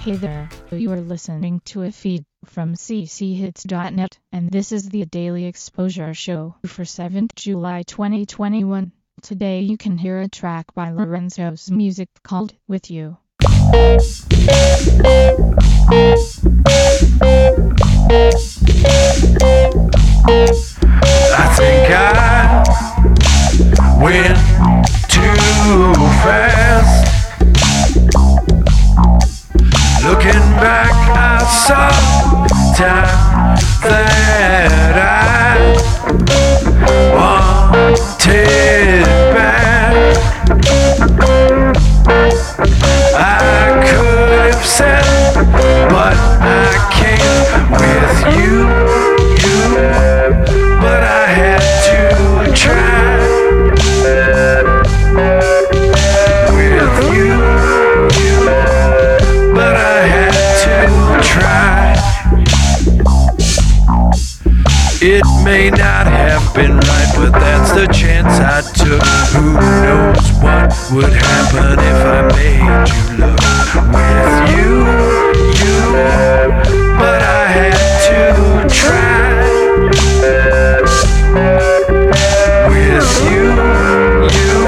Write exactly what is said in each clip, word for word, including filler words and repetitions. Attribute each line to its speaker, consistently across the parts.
Speaker 1: Hey there, you are listening to a feed from c c hits dot net, and this is the Daily Exposure Show for seventh of July twenty twenty-one. Today you can hear a track by Lorenzo's Music called With You.
Speaker 2: I think I went too fast. Looking back, I saw time that I wanted back. I could have said, but I can't with you, you. But I had to try with you, you. But I had to try. It may not have been right, but that's the chance I took. Who knows what would happen if I made you look with you, you. But I had to try with you, you.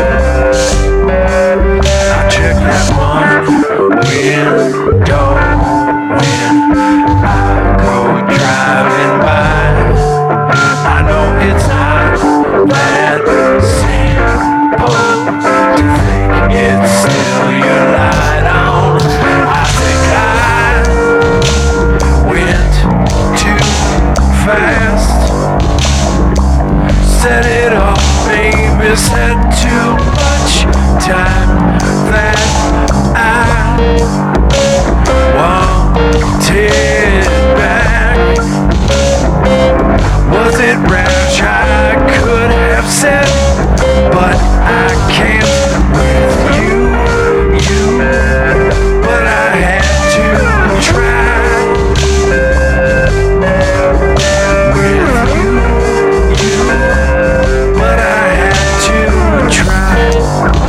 Speaker 2: I check that one window when I go driving by. I know it's not that simple to think it's still your light on. I think I went too fast. Set it off, maybe said too much time that I wanted back. Was it rash? I could have said, but I can't with you, you. But I had to try with you, you. But I had to try.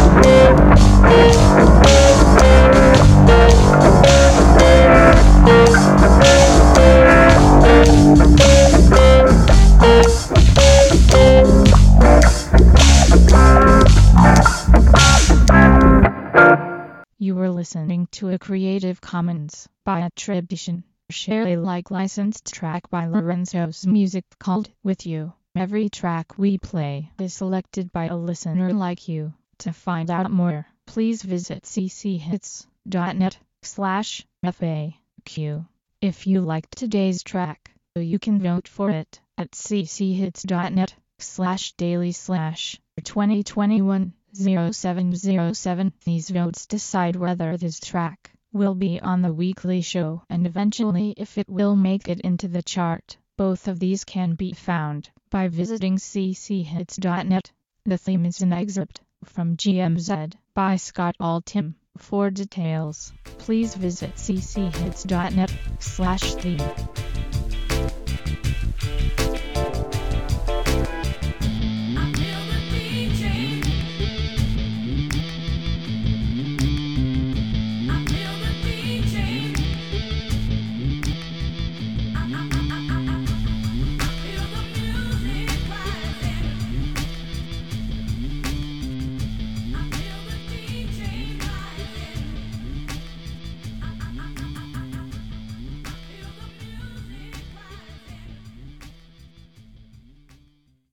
Speaker 1: You were listening to a Creative Commons by attribution, share Alike licensed track by Lorenzo's Music called With You. Every track we play is selected by a listener like you. To find out more, please visit c c hits dot net slash F A Q. If you liked today's track, you can vote for it at c c hits dot net slash daily slash twenty twenty-one oh seven oh seven. These votes decide whether this track will be on the weekly show and eventually if it will make it into the chart. Both of these can be found by visiting c c hits dot net. The theme is an excerpt from G M Z by Scott Altham. For details, please visit c c hits dot net slash theme.